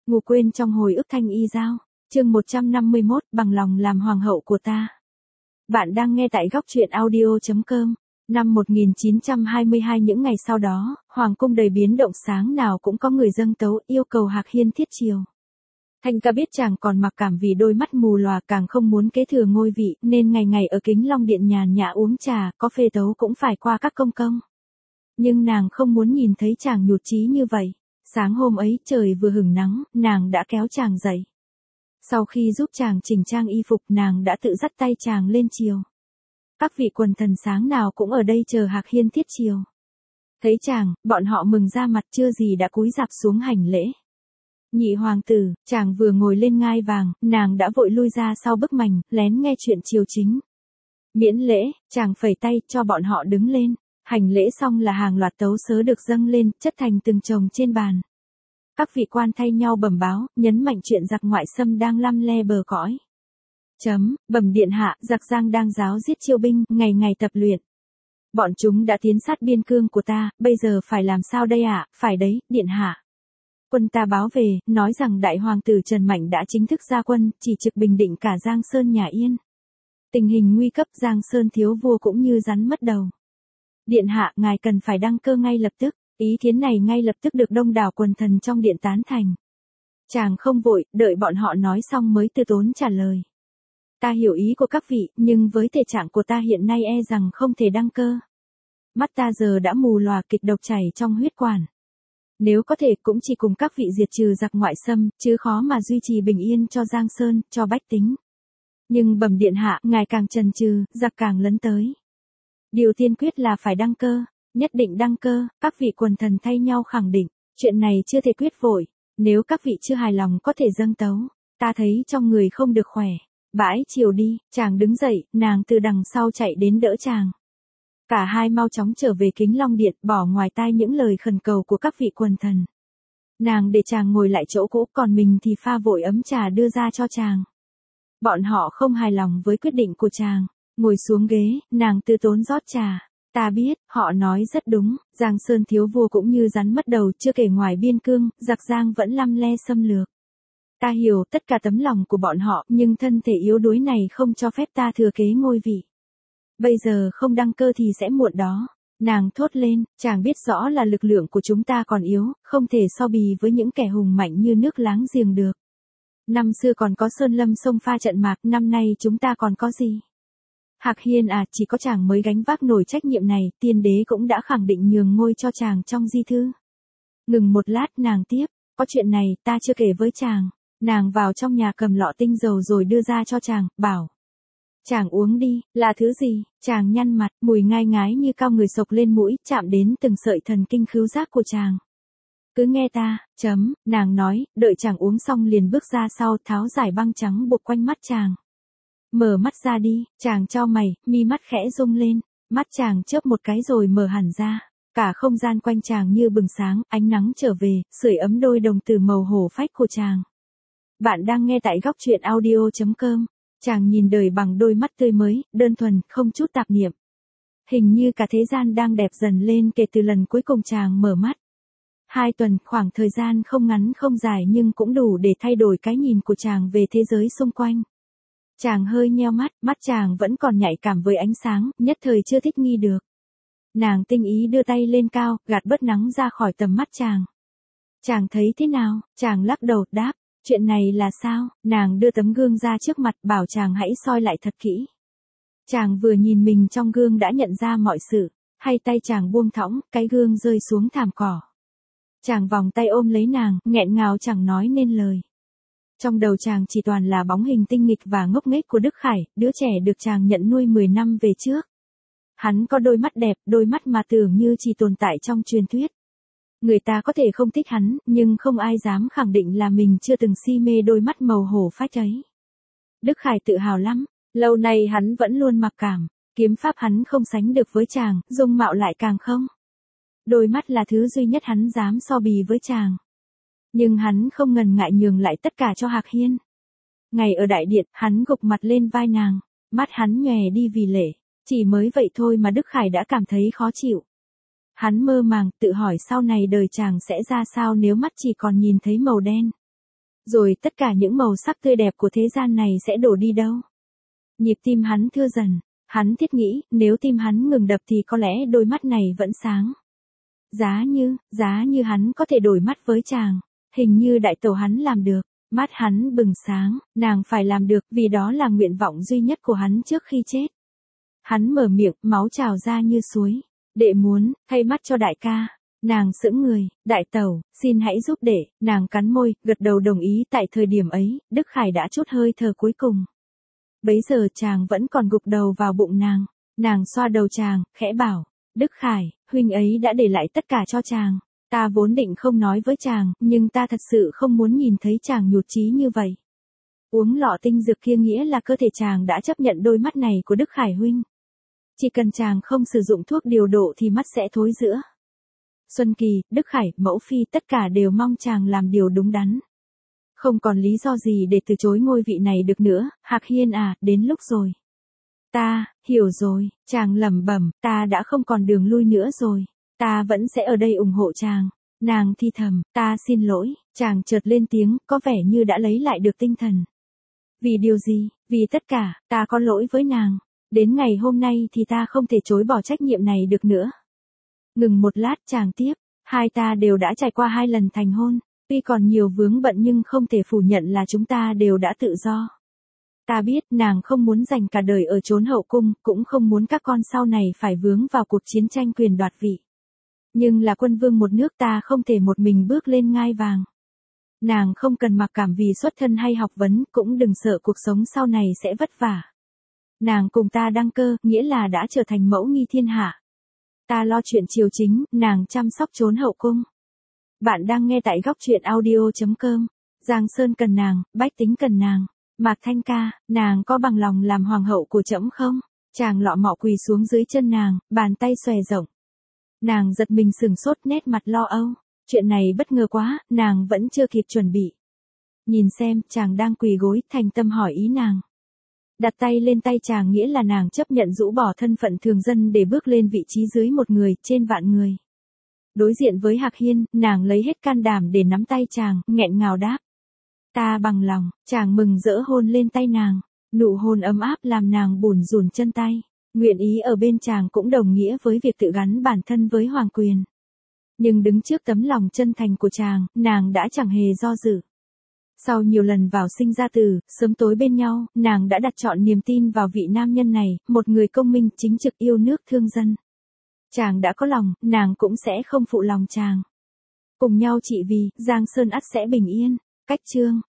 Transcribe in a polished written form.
Ngủ quên trong hồi ức thanh y giao. Chương 151, bằng lòng làm hoàng hậu của ta. Bạn đang nghe tại góc truyện audio.com. Năm 1922 những ngày sau đó, hoàng cung đầy biến động, sáng nào cũng có người dâng tấu yêu cầu Hạc Hiên thiết triều. Thanh ca biết chàng còn mặc cảm vì đôi mắt mù lòa, càng không muốn kế thừa ngôi vị, nên ngày ngày ở Kính Long Điện nhàn nhã uống trà, có phê tấu cũng phải qua các công công. Nhưng nàng không muốn nhìn thấy chàng nhụt chí như vậy. Sáng hôm ấy trời vừa hửng nắng, nàng đã kéo chàng dậy. Sau khi giúp chàng chỉnh trang y phục, nàng đã tự dắt tay chàng lên triều. Các vị quần thần sáng nào cũng ở đây chờ Hạc Hiên thiết triều. Thấy chàng, bọn họ mừng ra mặt, chưa gì đã cúi rạp xuống hành lễ. Nhị hoàng tử, chàng vừa ngồi lên ngai vàng, nàng đã vội lui ra sau bức mành, lén nghe chuyện triều chính. Miễn lễ, chàng phẩy tay cho bọn họ đứng lên. Hành lễ xong là hàng loạt tấu sớ được dâng lên, chất thành từng chồng trên bàn. Các vị quan thay nhau bẩm báo, nhấn mạnh chuyện giặc ngoại xâm đang lăm le bờ cõi. Bẩm điện hạ, giặc Giang đang giáo giết chiêu binh, ngày ngày tập luyện. Bọn chúng đã tiến sát biên cương của ta, bây giờ phải làm sao đây ạ? Phải đấy, điện hạ. Quân ta báo về, nói rằng đại hoàng tử Trần Mạnh đã chính thức ra quân, chỉ trực bình định cả Giang Sơn nhà Yên. Tình hình nguy cấp, Giang Sơn thiếu vua cũng như rắn mất đầu. Điện hạ, ngài cần phải đăng cơ ngay lập tức. Ý kiến này ngay lập tức được đông đảo quần thần trong điện tán thành. Chàng không vội, đợi bọn họ nói xong mới từ tốn trả lời. Ta hiểu ý của các vị, nhưng với thể trạng của ta hiện nay e rằng không thể đăng cơ. Mắt ta giờ đã mù lòa, kịch độc chảy trong huyết quản. Nếu có thể cũng chỉ cùng các vị diệt trừ giặc ngoại xâm, chứ khó mà duy trì bình yên cho Giang Sơn, cho bách tính. Nhưng bẩm điện hạ, ngài càng chần chừ, giặc càng lấn tới. Điều tiên quyết là phải đăng cơ. Nhất định đăng cơ, các vị quần thần thay nhau khẳng định, chuyện này chưa thể quyết vội, nếu các vị chưa hài lòng có thể dâng tấu, ta thấy trong người không được khỏe, bãi chiều đi, chàng đứng dậy, nàng từ đằng sau chạy đến đỡ chàng. Cả hai mau chóng trở về Kính Long Điện, bỏ ngoài tai những lời khẩn cầu của các vị quần thần. Nàng để chàng ngồi lại chỗ cũ, còn mình thì pha vội ấm trà đưa ra cho chàng. Bọn họ không hài lòng với quyết định của chàng, ngồi xuống ghế, nàng từ tốn rót trà. Ta biết, họ nói rất đúng, Giang Sơn thiếu vua cũng như rắn mất đầu, chưa kể ngoài biên cương, giặc Giang vẫn lăm le xâm lược. Ta hiểu tất cả tấm lòng của bọn họ, nhưng thân thể yếu đuối này không cho phép ta thừa kế ngôi vị. Bây giờ không đăng cơ thì sẽ muộn đó. Nàng thốt lên, chàng biết rõ là lực lượng của chúng ta còn yếu, không thể so bì với những kẻ hùng mạnh như nước láng giềng được. Năm xưa còn có Sơn Lâm xông pha trận mạc, năm nay chúng ta còn có gì? Hạc Hiên à, chỉ có chàng mới gánh vác nổi trách nhiệm này, tiên đế cũng đã khẳng định nhường ngôi cho chàng trong di thư. Ngừng một lát, nàng tiếp, có chuyện này, ta chưa kể với chàng. Nàng vào trong nhà cầm lọ tinh dầu rồi đưa ra cho chàng, bảo. Chàng uống đi, là thứ gì? Chàng nhăn mặt, mùi ngai ngái như cao người sộc lên mũi, chạm đến từng sợi thần kinh khứu giác của chàng. Cứ nghe ta, nàng nói, đợi chàng uống xong liền bước ra sau, tháo giải băng trắng buộc quanh mắt chàng. Mở mắt ra đi, chàng chau mày, mi mắt khẽ rung lên, mắt chàng chớp một cái rồi mở hẳn ra. Cả không gian quanh chàng như bừng sáng, ánh nắng trở về, sưởi ấm đôi đồng tử màu hổ phách của chàng. Bạn đang nghe tại góc truyện audio.com. Chàng nhìn đời bằng đôi mắt tươi mới, đơn thuần, không chút tạp niệm. Hình như cả thế gian đang đẹp dần lên kể từ lần cuối cùng chàng mở mắt. 2 tuần, khoảng thời gian không ngắn không dài nhưng cũng đủ để thay đổi cái nhìn của chàng về thế giới xung quanh. Chàng hơi nheo mắt, mắt chàng vẫn còn nhạy cảm với ánh sáng, nhất thời chưa thích nghi được. Nàng tinh ý đưa tay lên cao, gạt bớt nắng ra khỏi tầm mắt chàng. Chàng thấy thế nào? Chàng lắc đầu, đáp, chuyện này là sao? Nàng đưa tấm gương ra trước mặt, bảo chàng hãy soi lại thật kỹ. Chàng vừa nhìn mình trong gương đã nhận ra mọi sự, hay tay chàng buông thõng, cái gương rơi xuống thảm cỏ. Chàng vòng tay ôm lấy nàng, nghẹn ngào chẳng nói nên lời. Trong đầu chàng chỉ toàn là bóng hình tinh nghịch và ngốc nghếch của Đức Khải, đứa trẻ được chàng nhận nuôi 10 năm về trước. Hắn có đôi mắt đẹp, đôi mắt mà tưởng như chỉ tồn tại trong truyền thuyết. Người ta có thể không thích hắn, nhưng không ai dám khẳng định là mình chưa từng si mê đôi mắt màu hổ phách ấy. Đức Khải tự hào lắm, lâu nay hắn vẫn luôn mặc cảm, kiếm pháp hắn không sánh được với chàng, dung mạo lại càng không. Đôi mắt là thứ duy nhất hắn dám so bì với chàng. Nhưng hắn không ngần ngại nhường lại tất cả cho Hạc Hiên. Ngày ở đại điện, hắn gục mặt lên vai nàng, mắt hắn nhòe đi vì lệ, chỉ mới vậy thôi mà Đức Khải đã cảm thấy khó chịu. Hắn mơ màng, tự hỏi sau này đời chàng sẽ ra sao nếu mắt chỉ còn nhìn thấy màu đen. Rồi tất cả những màu sắc tươi đẹp của thế gian này sẽ đổ đi đâu? Nhịp tim hắn thưa dần, hắn thiết nghĩ, nếu tim hắn ngừng đập thì có lẽ đôi mắt này vẫn sáng. Giá như hắn có thể đổi mắt với chàng, hình như đại tẩu hắn làm được, mắt hắn bừng sáng, nàng phải làm được vì đó là nguyện vọng duy nhất của hắn trước khi chết. Hắn mở miệng, máu trào ra như suối. Đệ muốn, thay mắt cho đại ca. Nàng sững người, đại tẩu, xin hãy giúp đệ, nàng cắn môi, gật đầu đồng ý. Tại thời điểm ấy, Đức Khải đã trút hơi thở cuối cùng. Bấy giờ chàng vẫn còn gục đầu vào bụng nàng xoa đầu chàng, khẽ bảo, Đức Khải, huynh ấy đã để lại tất cả cho chàng. Ta vốn định không nói với chàng, nhưng ta thật sự không muốn nhìn thấy chàng nhụt chí như vậy. Uống lọ tinh dược kia nghĩa là cơ thể chàng đã chấp nhận đôi mắt này của Đức Khải huynh. Chỉ cần chàng không sử dụng thuốc điều độ thì mắt sẽ thối rữa. Xuân Kỳ, Đức Khải, mẫu phi tất cả đều mong chàng làm điều đúng đắn. Không còn lý do gì để từ chối ngôi vị này được nữa. Hạc Hiên à, đến lúc rồi. Ta, hiểu rồi, chàng lẩm bẩm, ta đã không còn đường lui nữa rồi. Ta vẫn sẽ ở đây ủng hộ chàng. Nàng thi thầm, ta xin lỗi. Chàng chợt lên tiếng, có vẻ như đã lấy lại được tinh thần. Vì điều gì? Vì tất cả, ta có lỗi với nàng. Đến ngày hôm nay thì ta không thể chối bỏ trách nhiệm này được nữa. Ngừng một lát chàng tiếp, hai ta đều đã trải qua 2 lần thành hôn. Tuy còn nhiều vướng bận nhưng không thể phủ nhận là chúng ta đều đã tự do. Ta biết nàng không muốn dành cả đời ở chốn hậu cung, cũng không muốn các con sau này phải vướng vào cuộc chiến tranh quyền đoạt vị. Nhưng là quân vương một nước ta không thể một mình bước lên ngai vàng. Nàng không cần mặc cảm vì xuất thân hay học vấn, cũng đừng sợ cuộc sống sau này sẽ vất vả. Nàng cùng ta đăng cơ, nghĩa là đã trở thành mẫu nghi thiên hạ. Ta lo chuyện triều chính, nàng chăm sóc chốn hậu cung. Bạn đang nghe tại góc truyện audio.com. Giang Sơn cần nàng, bách tính cần nàng. Mạc Thanh ca, nàng có bằng lòng làm hoàng hậu của trẫm không? Chàng lọ mọ quỳ xuống dưới chân nàng, bàn tay xòe rộng. Nàng giật mình sừng sốt, nét mặt lo âu. Chuyện này bất ngờ quá, nàng vẫn chưa kịp chuẩn bị. Nhìn xem, chàng đang quỳ gối, thành tâm hỏi ý nàng. Đặt tay lên tay chàng nghĩa là nàng chấp nhận rũ bỏ thân phận thường dân để bước lên vị trí dưới một người, trên vạn người. Đối diện với Hạc Hiên, nàng lấy hết can đảm để nắm tay chàng, nghẹn ngào đáp. Ta bằng lòng. Chàng mừng rỡ hôn lên tay nàng. Nụ hôn ấm áp làm nàng bủn rủn chân tay. Nguyện ý ở bên chàng cũng đồng nghĩa với việc tự gắn bản thân với hoàng quyền. Nhưng đứng trước tấm lòng chân thành của chàng, nàng đã chẳng hề do dự. Sau nhiều lần vào sinh ra tử, sớm tối bên nhau, nàng đã đặt trọn niềm tin vào vị nam nhân này, một người công minh, chính trực, yêu nước thương dân. Chàng đã có lòng, nàng cũng sẽ không phụ lòng chàng. Cùng nhau trị vì, Giang Sơn ắt sẽ bình yên. Cách chương